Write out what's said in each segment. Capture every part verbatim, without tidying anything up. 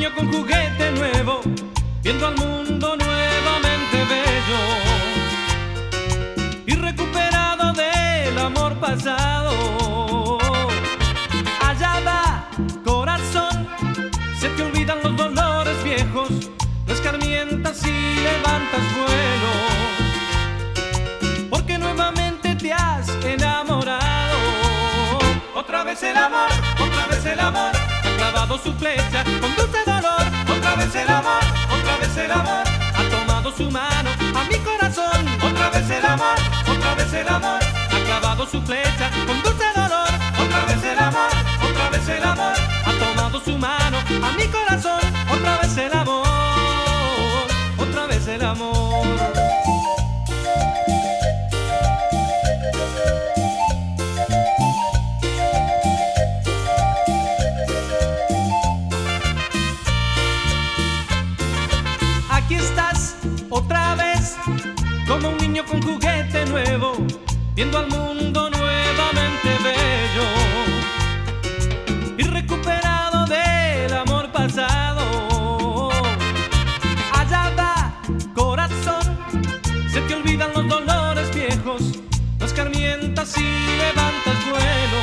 niño con juguete nuevo, viendo al mundo nuevamente bello y recuperado del amor pasado. Allá va, corazón, se te olvidan los dolores viejos, no escarmientas y levantas vuelo, porque nuevamente te has enamorado. Otra vez el amor, otra vez el amor, ha clavado su flecha con dulce dolor. Otra vez el amor, otra vez el amor, ha tomado su mano a mi corazón. Otra vez el amor, otra vez el amor, ha clavado su flecha con dulce dolor. Otra vez el amor, otra vez el amor, ha tomado su mano a mi corazón. Otra vez el amor, otra vez el amor. Aquí estás otra vez, como un niño con juguete nuevo, viendo al mundo nuevamente bello y recuperado del amor pasado. Allá va, corazón, se te olvidan los dolores viejos, no escarmientas y levantas vuelo,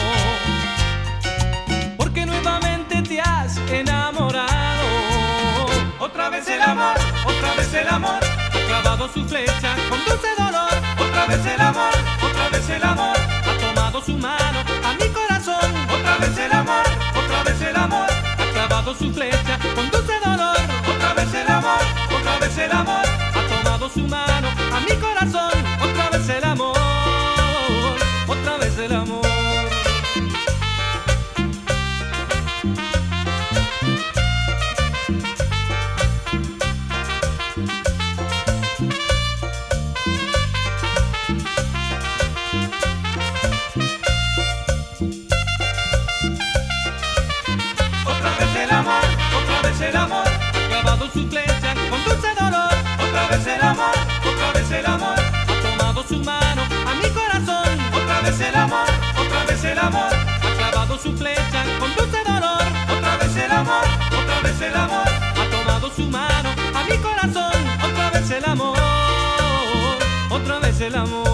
porque nuevamente te has enamorado. Otra vez el amor, otra vez el amor, ha clavado su flecha con dulce dolor. Otra vez el amor, otra vez el amor, ha tomado su mano a mi corazón. Otra vez el amor, otra vez el amor, ha clavado su flecha con dulce dolor. Otra vez el amor, otra vez el amor, ha tomado su mano a mi corazón. Otra vez el amor, otra vez el amor. El amor, ha clavado su flecha con dulce dolor. Otra vez el amor, otra vez el amor, ha tomado su mano a mi corazón. Otra vez el amor, otra vez el amor, ha clavado su flecha con dulce dolor. Otra vez el amor, otra vez el amor, ha tomado su mano a mi corazón. Otra vez el amor, otra vez el amor.